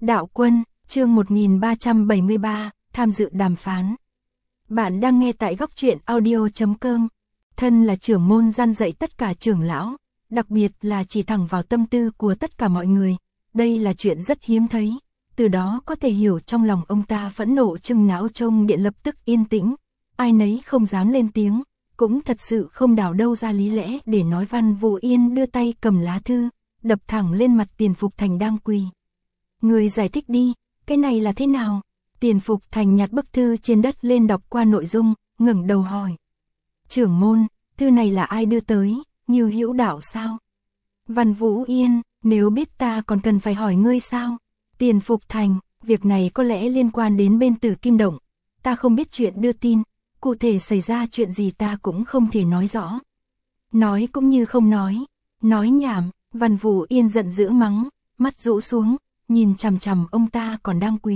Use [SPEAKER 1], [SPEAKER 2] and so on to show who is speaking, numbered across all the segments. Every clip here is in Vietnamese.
[SPEAKER 1] Đạo Quân, chương 1373, tham dự đàm phán. Bạn đang nghe tại góc truyện audio.com. Thân là trưởng môn gian dạy tất cả trưởng lão, đặc biệt là chỉ thẳng vào tâm tư của tất cả mọi người. Đây là chuyện rất hiếm thấy, từ đó có thể hiểu trong lòng ông ta phẫn nộ chừng não trông điện lập tức yên tĩnh. Ai nấy không dám lên tiếng, cũng thật sự không đào đâu ra lý lẽ để nói. Văn Vũ Yên đưa tay cầm lá thư, đập thẳng lên mặt Tiền Phục Thành đang quỳ. Người giải thích đi, cái này là thế nào? Tiền Phục Thành nhặt bức thư trên đất lên đọc qua nội dung, ngẩng đầu hỏi. Trưởng môn, thư này là ai đưa tới, Như Hữu Đạo sao? Văn Vũ Yên, nếu biết ta còn cần phải hỏi ngươi sao? Tiền Phục Thành, việc này có lẽ liên quan đến bên Tử Kim Động. Ta không biết chuyện đưa tin, cụ thể xảy ra chuyện gì ta cũng không thể nói rõ. Nói cũng như không nói nhảm. Văn Vũ Yên giận dữ mắng, mắt rũ xuống, nhìn chằm chằm ông ta còn đang quỳ.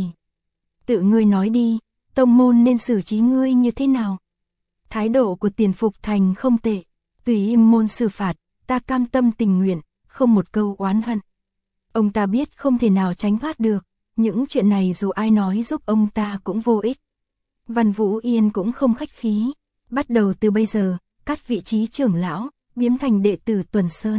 [SPEAKER 1] Tự ngươi nói đi, tông môn nên xử trí ngươi như thế nào? Thái độ của Tiền Phục Thành không tệ, tùy im môn xử phạt, ta cam tâm tình nguyện, không một câu oán hận. Ông ta biết không thể nào tránh thoát được, những chuyện này dù ai nói giúp ông ta cũng vô ích. Văn Vũ Yên cũng không khách khí, bắt đầu từ bây giờ, cắt vị trí trưởng lão, biếm thành đệ tử Tuần Sơn.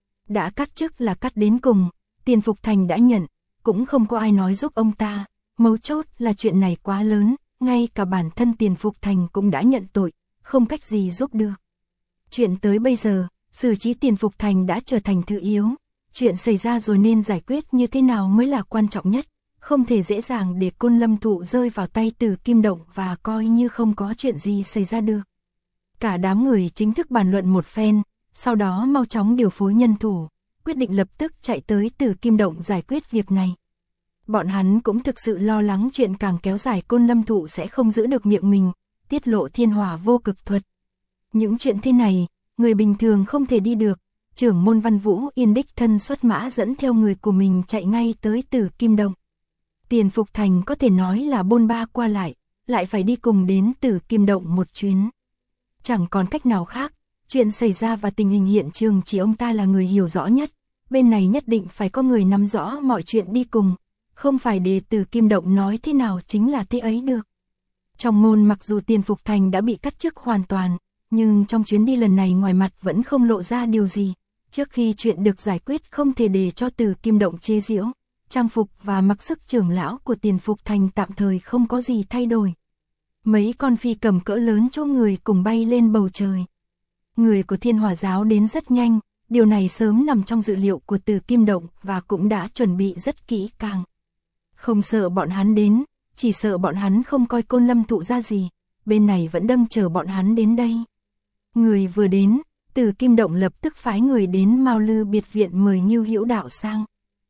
[SPEAKER 1] Đã cắt chức là cắt đến cùng, Tiền Phục Thành đã nhận, cũng không có ai nói giúp ông ta, mấu chốt là chuyện này quá lớn, ngay cả bản thân Tiền Phục Thành cũng đã nhận tội, không cách gì giúp được. Chuyện tới bây giờ, xử trí Tiền Phục Thành đã trở thành thứ yếu, chuyện xảy ra rồi nên giải quyết như thế nào mới là quan trọng nhất, không thể dễ dàng để Côn Lâm Thụ rơi vào tay Tử Kim Động và coi như không có chuyện gì xảy ra được. Cả đám người chính thức bàn luận một phen, sau đó mau chóng điều phối nhân thủ, quyết định lập tức chạy tới Tử Kim Động giải quyết việc này. Bọn hắn cũng thực sự lo lắng chuyện càng kéo dài Côn Lâm Thụ sẽ không giữ được miệng mình, tiết lộ thiên hỏa vô cực thuật. Những chuyện thế này, người bình thường không thể đi được, trưởng môn Văn Vũ Yên đích thân xuất mã dẫn theo người của mình chạy ngay tới Tử Kim Động. Tiền Phục Thành có thể nói là bôn ba qua lại phải đi cùng đến Tử Kim Động một chuyến. Chẳng còn cách nào khác, chuyện xảy ra và tình hình hiện trường chỉ ông ta là người hiểu rõ nhất, bên này nhất định phải có người nắm rõ mọi chuyện đi cùng, không phải để Tử Kim Động nói thế nào chính là thế ấy được. Trong môn mặc dù Tiền Phục Thành đã bị cắt chức hoàn toàn, nhưng trong chuyến đi lần này ngoài mặt vẫn không lộ ra điều gì, trước khi chuyện được giải quyết không thể để cho Tử Kim Động chế giễu. Trang phục và mặc sức trưởng lão của Tiền Phục Thành tạm thời không có gì thay đổi. Mấy con phi cầm cỡ lớn chỗ người cùng bay lên bầu trời. Người của Thiên Hỏa Giáo đến rất nhanh, điều này sớm nằm trong dự liệu của Tử Kim Động và cũng đã chuẩn bị rất kỹ càng. Không sợ bọn hắn đến, chỉ sợ bọn hắn không coi Côn Lâm Thụ ra gì, bên này vẫn đang chờ bọn hắn đến đây. Người vừa đến, Tử Kim Động lập tức phái người đến Mao Lư biệt viện mời Như Hữu Đạo sang.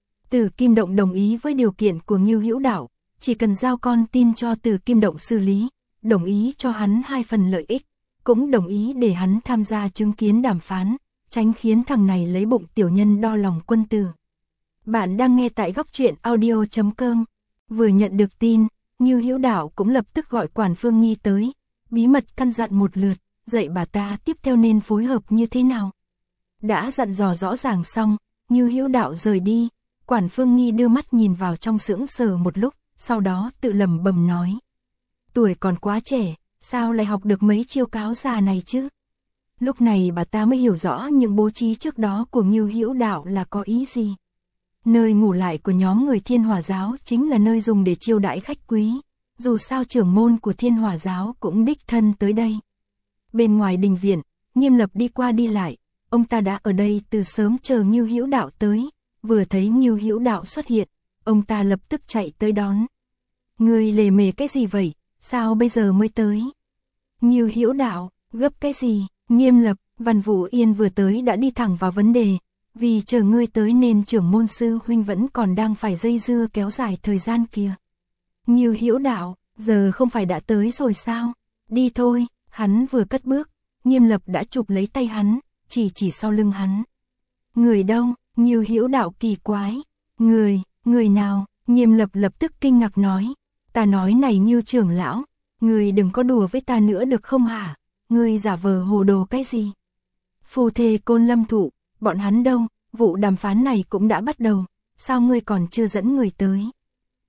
[SPEAKER 1] Tử Kim Động đồng ý với điều kiện của Như Hữu Đạo, chỉ cần giao con tin cho Tử Kim Động xử lý, đồng ý cho hắn 2 phần lợi ích, cũng đồng ý để hắn tham gia chứng kiến đàm phán, tránh khiến thằng này lấy bụng tiểu nhân đo lòng quân tử. Bạn đang nghe tại góc truyện audio.com. Vừa nhận được tin, Như Hữu Đạo cũng lập tức gọi Quản Phương Nghi tới, bí mật căn dặn một lượt, dạy bà ta tiếp theo nên phối hợp như thế nào. Đã dặn dò rõ ràng xong, Như Hữu Đạo rời đi. Quản Phương Nghi đưa mắt nhìn vào trong sững sờ một lúc, sau đó tự lẩm bẩm nói. Tuổi còn quá trẻ, sao lại học được mấy chiêu cáo già này chứ? Lúc này bà ta mới hiểu rõ những bố trí trước đó của Như Hữu Đạo là có ý gì. Nơi ngủ lại của nhóm người Thiên Hỏa Giáo chính là nơi dùng để chiêu đãi khách quý, dù sao trưởng môn của Thiên Hỏa Giáo cũng đích thân tới đây. Bên ngoài đình viện, Nghiêm Lập đi qua đi lại, ông ta đã ở đây từ sớm chờ Như Hữu Đạo tới. Vừa thấy Như Hữu Đạo xuất hiện, ông ta lập tức chạy tới đón. Người lề mề cái gì vậy, sao bây giờ mới tới? Như Hữu Đạo, gấp cái gì? Nghiêm Lập, Văn Vũ Yên vừa tới đã đi thẳng vào vấn đề, vì chờ ngươi tới nên trưởng môn sư huynh vẫn còn đang phải dây dưa kéo dài thời gian kia. Như Hữu Đạo, giờ không phải đã tới rồi sao? Đi thôi. Hắn vừa cất bước, Nghiêm Lập đã chụp lấy tay hắn, chỉ sau lưng hắn. Người đâu? Như Hữu Đạo kỳ quái. Người nào? Nghiêm Lập lập tức kinh ngạc nói. Ta nói này Như trưởng lão, người đừng có đùa với ta nữa được không hả? Người giả vờ hồ đồ cái gì? Phù thề Côn Lâm Thụ, bọn hắn đâu? Vụ đàm phán này cũng đã bắt đầu, sao ngươi còn chưa dẫn người tới?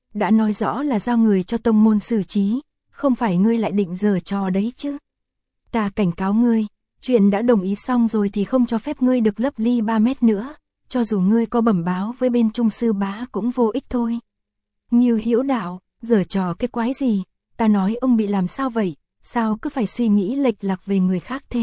[SPEAKER 1] đã nói rõ là giao người cho tông môn xử trí, không phải ngươi lại định giở trò đấy chứ. Ta cảnh cáo ngươi, chuyện đã đồng ý xong rồi thì không cho phép ngươi được lấp ly 3 mét nữa, cho dù ngươi có bẩm báo với bên Trung sư bá cũng vô ích thôi. Ngưu Hữu Đạo, giở trò cái quái gì, ta nói ông bị làm sao vậy, sao cứ phải suy nghĩ lệch lạc về người khác thế.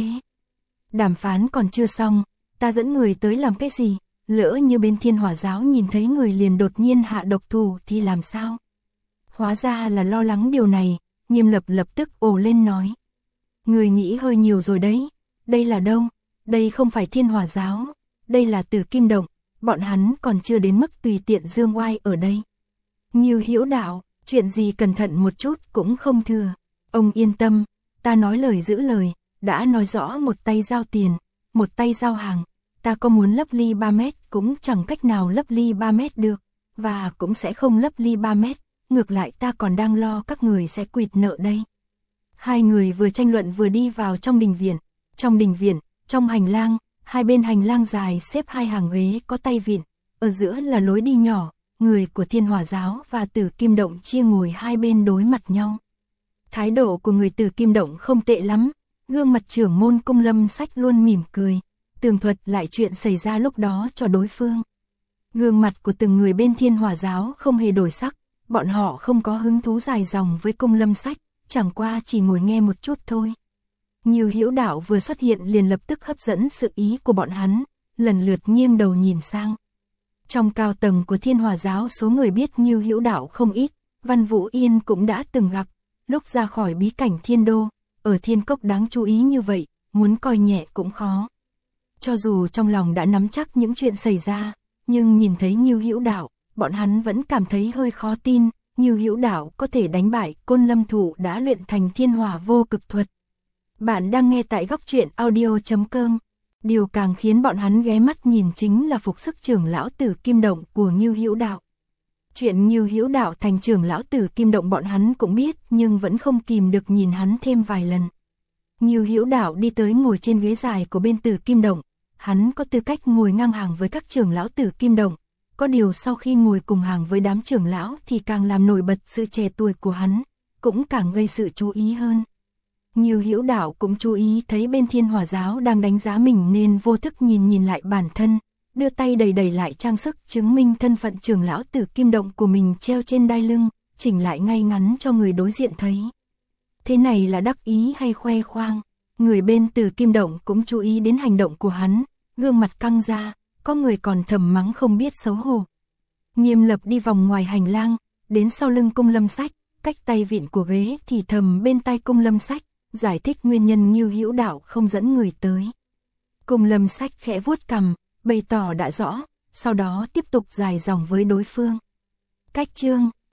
[SPEAKER 1] Đàm phán còn chưa xong, ta dẫn người tới làm cái gì, lỡ như bên Thiên Hỏa giáo nhìn thấy người liền đột nhiên hạ độc thủ thì làm sao. Hóa ra là lo lắng điều này, Nghiêm Lập lập tức ồ lên nói. Người nghĩ hơi nhiều rồi đấy, đây là đâu, đây không phải Thiên Hỏa giáo, đây là Tử Kim Động, bọn hắn còn chưa đến mức tùy tiện dương oai ở đây. Ngưu Hữu Đạo, chuyện gì cẩn thận một chút cũng không thừa, ông yên tâm, ta nói lời giữ lời, đã nói rõ một tay giao tiền, một tay giao hàng, ta có muốn lấp ly 3 mét cũng chẳng cách nào lấp ly 3 mét được, và cũng sẽ không lấp ly 3 mét, ngược lại ta còn đang lo các người sẽ quỵt nợ đây. Hai người vừa tranh luận vừa đi vào trong đình viện, trong hành lang, hai bên hành lang dài xếp hai hàng ghế có tay vịn, ở giữa là lối đi nhỏ, người của Thiên Hỏa giáo và Tử Kim Động chia ngồi hai bên đối mặt nhau. Thái độ của người Tử Kim Động không tệ lắm, gương mặt trưởng môn Cung Lâm Sách luôn mỉm cười, tường thuật lại chuyện xảy ra lúc đó cho đối phương. Gương mặt của từng người bên Thiên Hỏa giáo không hề đổi sắc, bọn họ không có hứng thú dài dòng với Cung Lâm Sách, chẳng qua chỉ ngồi nghe một chút thôi. Ngưu Hữu Đạo vừa xuất hiện liền lập tức hấp dẫn sự ý của bọn hắn, lần lượt nghiêng đầu nhìn sang. Trong cao tầng của Thiên Hỏa giáo số người biết Ngưu Hữu Đạo không ít, Văn Vũ Yên cũng đã từng gặp, lúc ra khỏi bí cảnh Thiên Đô, ở Thiên Cốc đáng chú ý như vậy, muốn coi nhẹ cũng khó. Cho dù trong lòng đã nắm chắc những chuyện xảy ra, nhưng nhìn thấy Ngưu Hữu Đạo, bọn hắn vẫn cảm thấy hơi khó tin, Ngưu Hữu Đạo có thể đánh bại Côn Lâm Thủ đã luyện thành Thiên Hỏa vô cực thuật. Bạn đang nghe tại góc truyện audio.com. Điều càng khiến bọn hắn ghé mắt nhìn chính là phục sức trưởng lão Tử Kim Động của Ngưu Hữu Đạo. Chuyện Ngưu Hữu Đạo thành trưởng lão Tử Kim Động bọn hắn cũng biết, nhưng vẫn không kìm được nhìn hắn thêm vài lần. Ngưu Hữu Đạo đi tới ngồi trên ghế dài của bên Tử Kim Động, hắn có tư cách ngồi ngang hàng với các trưởng lão Tử Kim Động, có điều sau khi ngồi cùng hàng với đám trưởng lão thì càng làm nổi bật sự trẻ tuổi của hắn, cũng càng gây sự chú ý hơn. Ngưu Hữu Đạo cũng chú ý thấy bên Thiên Hỏa giáo đang đánh giá mình nên vô thức nhìn lại bản thân, đưa tay đẩy lại trang sức chứng minh thân phận trưởng lão Tử Kim Động của mình treo trên đai lưng, chỉnh lại ngay ngắn cho người đối diện thấy. Thế này là đắc ý hay khoe khoang? Người bên Tử Kim Động cũng chú ý đến hành động của hắn, gương mặt căng ra, có người còn thầm mắng không biết xấu hổ. Nghiêm Lập đi vòng ngoài hành lang, đến sau lưng Cung Lâm Sách, cách tay vịn của ghế thì thầm bên tai Cung Lâm Sách, giải thích nguyên nhân Ngưu Hữu Đạo không dẫn người tới. Cung Lâm Sách khẽ vuốt cằm, bày tỏ đã rõ, sau đó tiếp tục dài dòng với đối phương. Cách chương